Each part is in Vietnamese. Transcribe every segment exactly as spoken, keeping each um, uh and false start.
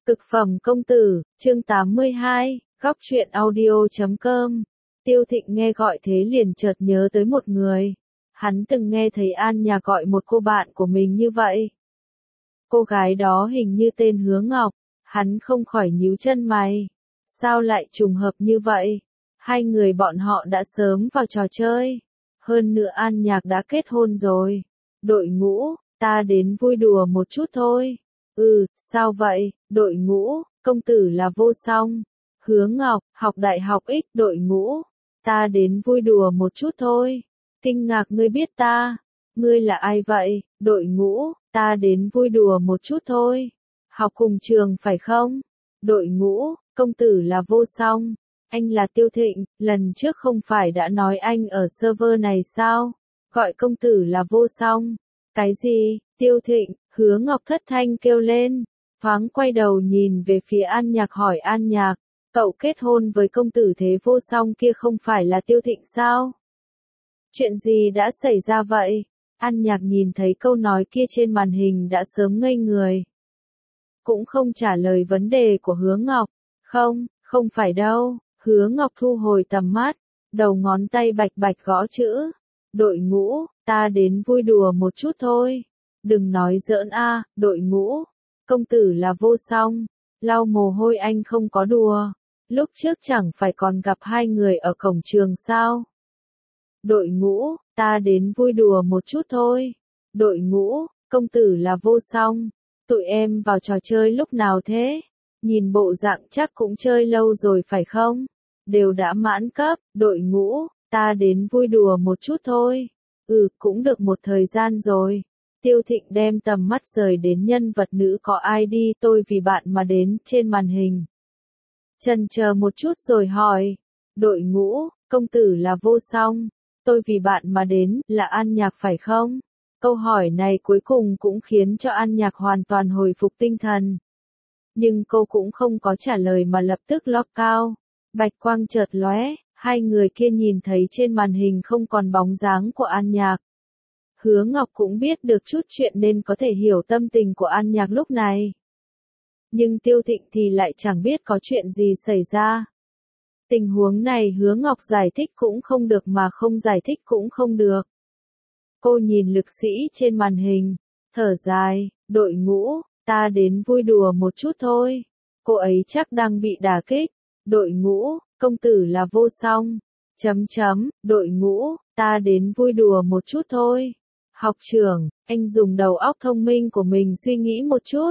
Cực phẩm công tử, chương tám mươi hai, góc truyện audio chấm com. Tiêu Thịnh nghe gọi thế liền chợt nhớ tới một người. Hắn từng nghe thấy An Nhạc gọi một cô bạn của mình như vậy. Cô gái đó hình như tên Hứa Ngọc, hắn không khỏi nhíu chân mày. Sao lại trùng hợp như vậy? Hai người bọn họ đã sớm vào trò chơi. Hơn nữa An Nhạc đã kết hôn rồi. Đội ngũ, ta đến vui đùa một chút thôi. Ừ, sao vậy, đội ngũ, công tử là Vô Song. Hứa Ngọc, học đại học X, đội ngũ, ta đến vui đùa một chút thôi. Kinh ngạc ngươi biết ta, ngươi là ai vậy, đội ngũ, ta đến vui đùa một chút thôi. Học cùng trường phải không? Đội ngũ, công tử là Vô Song. Anh là Tiêu Thịnh, lần trước không phải đã nói anh ở server này sao? Gọi công tử là Vô Song. Cái gì, Tiêu Thịnh? Hứa Ngọc thất thanh kêu lên, thoáng quay đầu nhìn về phía An Nhạc hỏi An Nhạc, cậu kết hôn với công tử thế Vô Song kia không phải là Tiêu Thịnh sao? Chuyện gì đã xảy ra vậy? An Nhạc nhìn thấy câu nói kia trên màn hình đã sớm ngây người. Cũng không trả lời vấn đề của Hứa Ngọc, không, không phải đâu, Hứa Ngọc thu hồi tầm mắt, đầu ngón tay bạch bạch gõ chữ, đội ngũ, ta đến vui đùa một chút thôi. Đừng nói giỡn a, đội ngũ, công tử là Vô Song, lau mồ hôi anh không có đùa, lúc trước chẳng phải còn gặp hai người ở cổng trường sao? Đội ngũ, ta đến vui đùa một chút thôi. Đội ngũ, công tử là Vô Song, tụi em vào trò chơi lúc nào thế? Nhìn bộ dạng chắc cũng chơi lâu rồi phải không? Đều đã mãn cấp, đội ngũ, ta đến vui đùa một chút thôi. Ừ, cũng được một thời gian rồi. Tiêu Thịnh đem tầm mắt rời đến nhân vật nữ có i đê tôi vì bạn mà đến trên màn hình. Chần chờ một chút rồi hỏi, đội ngũ, công tử là Vô Song, tôi vì bạn mà đến là An Nhạc phải không? Câu hỏi này cuối cùng cũng khiến cho An Nhạc hoàn toàn hồi phục tinh thần. Nhưng cô cũng không có trả lời mà lập tức lock cao. Bạch quang chợt lóe, hai người kia nhìn thấy trên màn hình không còn bóng dáng của An Nhạc. Hứa Ngọc cũng biết được chút chuyện nên có thể hiểu tâm tình của An Nhạc lúc này. Nhưng Tiêu Thịnh thì lại chẳng biết có chuyện gì xảy ra. Tình huống này Hứa Ngọc giải thích cũng không được mà không giải thích cũng không được. Cô nhìn lực sĩ trên màn hình, thở dài, đội ngũ, ta đến vui đùa một chút thôi. Cô ấy chắc đang bị đả kích. Đội ngũ, công tử là Vô Song. Chấm chấm, đội ngũ, ta đến vui đùa một chút thôi. Học trưởng, anh dùng đầu óc thông minh của mình suy nghĩ một chút.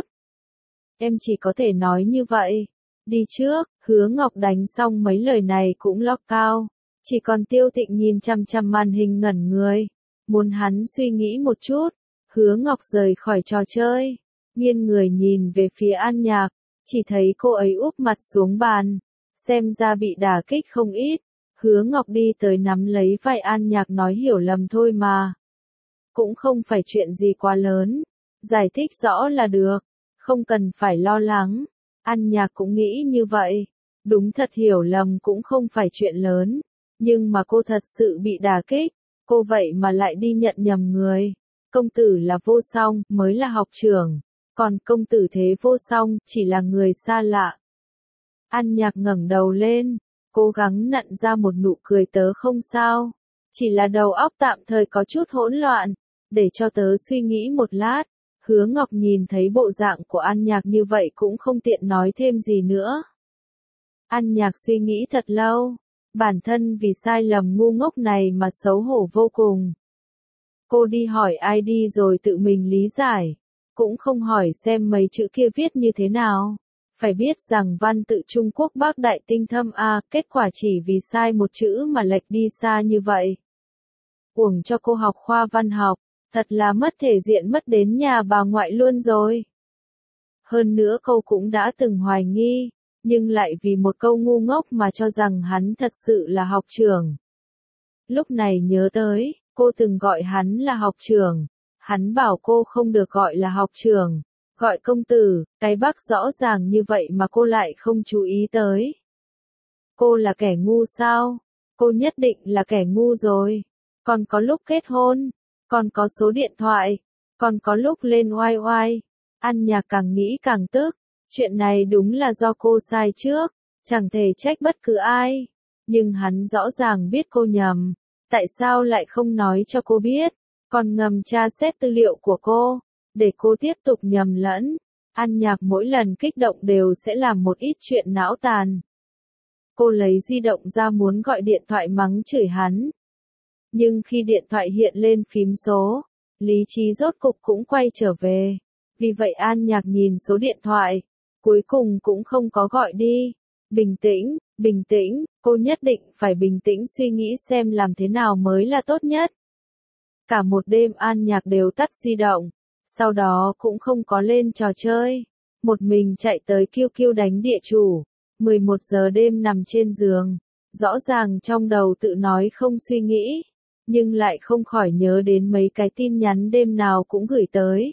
Em chỉ có thể nói như vậy. Đi trước, Hứa Ngọc đánh xong mấy lời này cũng lock cao. Chỉ còn Tiêu Thịnh nhìn chăm chăm màn hình ngẩn người. Muốn hắn suy nghĩ một chút. Hứa Ngọc rời khỏi trò chơi. Nghiêng người nhìn về phía An Nhạc. Chỉ thấy cô ấy úp mặt xuống bàn. Xem ra bị đả kích không ít. Hứa Ngọc đi tới nắm lấy vai An Nhạc nói hiểu lầm thôi mà. Cũng không phải chuyện gì quá lớn. Giải thích rõ là được. Không cần phải lo lắng. An Nhạc cũng nghĩ như vậy. Đúng thật hiểu lầm cũng không phải chuyện lớn. Nhưng mà cô thật sự bị đả kích. Cô vậy mà lại đi nhận nhầm người. Công tử là Vô Song mới là học trưởng. Còn công tử thế Vô Song chỉ là người xa lạ. An Nhạc ngẩng đầu lên. Cố gắng nặn ra một nụ cười tớ không sao. Chỉ là đầu óc tạm thời có chút hỗn loạn. Để cho tớ suy nghĩ một lát. Hứa Ngọc nhìn thấy bộ dạng của An Nhạc như vậy cũng không tiện nói thêm gì nữa. An Nhạc suy nghĩ thật lâu. Bản thân vì sai lầm ngu ngốc này mà xấu hổ vô cùng. Cô đi hỏi i đê rồi tự mình lý giải. Cũng không hỏi xem mấy chữ kia viết như thế nào. Phải biết rằng văn tự Trung Quốc bác đại tinh thâm A, kết quả chỉ vì sai một chữ mà lệch đi xa như vậy. Uổng cho cô học khoa văn học. Thật là mất thể diện mất đến nhà bà ngoại luôn rồi. Hơn nữa cô cũng đã từng hoài nghi, nhưng lại vì một câu ngu ngốc mà cho rằng hắn thật sự là học trưởng. Lúc này nhớ tới, cô từng gọi hắn là học trưởng. Hắn bảo cô không được gọi là học trưởng, gọi công tử, cái bác rõ ràng như vậy mà cô lại không chú ý tới. Cô là kẻ ngu sao? Cô nhất định là kẻ ngu rồi. Còn có lúc kết hôn. Còn có số điện thoại, còn có lúc lên oai oai. An Nhạc càng nghĩ càng tức, Chuyện này đúng là do cô sai trước, chẳng thể trách bất cứ ai. Nhưng hắn rõ ràng biết cô nhầm, tại sao lại không nói cho cô biết, còn ngầm tra xét tư liệu của cô, để cô tiếp tục nhầm lẫn. An Nhạc mỗi lần kích động đều sẽ làm một ít chuyện não tàn. Cô lấy di động ra muốn gọi điện thoại mắng chửi hắn. Nhưng khi điện thoại hiện lên phím số, lý trí rốt cục cũng quay trở về. Vì vậy An Nhạc nhìn số điện thoại, cuối cùng cũng không có gọi đi. Bình tĩnh, bình tĩnh, cô nhất định phải bình tĩnh suy nghĩ xem làm thế nào mới là tốt nhất. Cả một đêm An Nhạc đều tắt di động, sau đó cũng không có lên trò chơi. Một mình chạy tới Q Q đánh địa chủ. mười một giờ đêm nằm trên giường, rõ ràng trong đầu tự nói không suy nghĩ, nhưng lại không khỏi nhớ đến mấy cái tin nhắn đêm nào cũng gửi tới.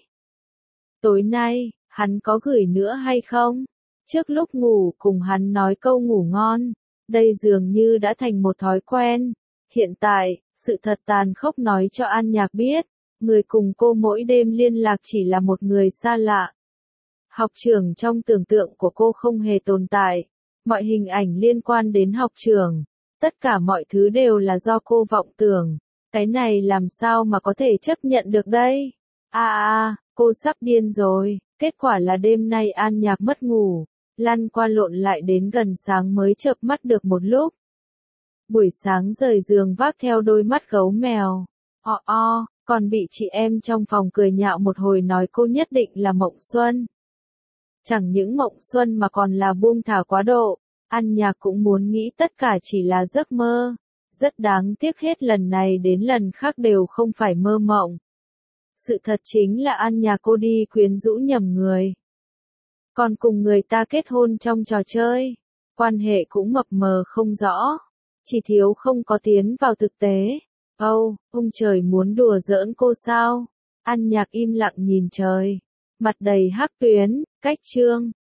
Tối nay, hắn có gửi nữa hay không? Trước lúc ngủ cùng hắn nói câu ngủ ngon, đây dường như đã thành một thói quen. Hiện tại, sự thật tàn khốc nói cho An Nhạc biết, người cùng cô mỗi đêm liên lạc chỉ là một người xa lạ. Học trưởng trong tưởng tượng của cô không hề tồn tại. Mọi hình ảnh liên quan đến học trưởng, tất cả mọi thứ đều là do cô vọng tưởng. Cái này làm sao mà có thể chấp nhận được đây? À à, cô sắp điên rồi. Kết quả là đêm nay An Nhạc mất ngủ, lăn qua lộn lại đến gần sáng mới chợp mắt được một lúc. Buổi sáng rời giường vác theo đôi mắt gấu mèo. O o, còn bị chị em trong phòng cười nhạo một hồi nói cô nhất định là mộng xuân. Chẳng những mộng xuân mà còn là buông thả quá độ. An Nhạc cũng muốn nghĩ tất cả chỉ là giấc mơ. Rất đáng tiếc hết lần này đến lần khác đều không phải mơ mộng. Sự thật chính là An Nhạc cô đi quyến rũ nhầm người. Còn cùng người ta kết hôn trong trò chơi. Quan hệ cũng mập mờ không rõ. Chỉ thiếu không có tiến vào thực tế. Âu, oh, ông trời muốn đùa giỡn cô sao? An Nhạc im lặng nhìn trời. Mặt đầy hắc tuyến, cách chương.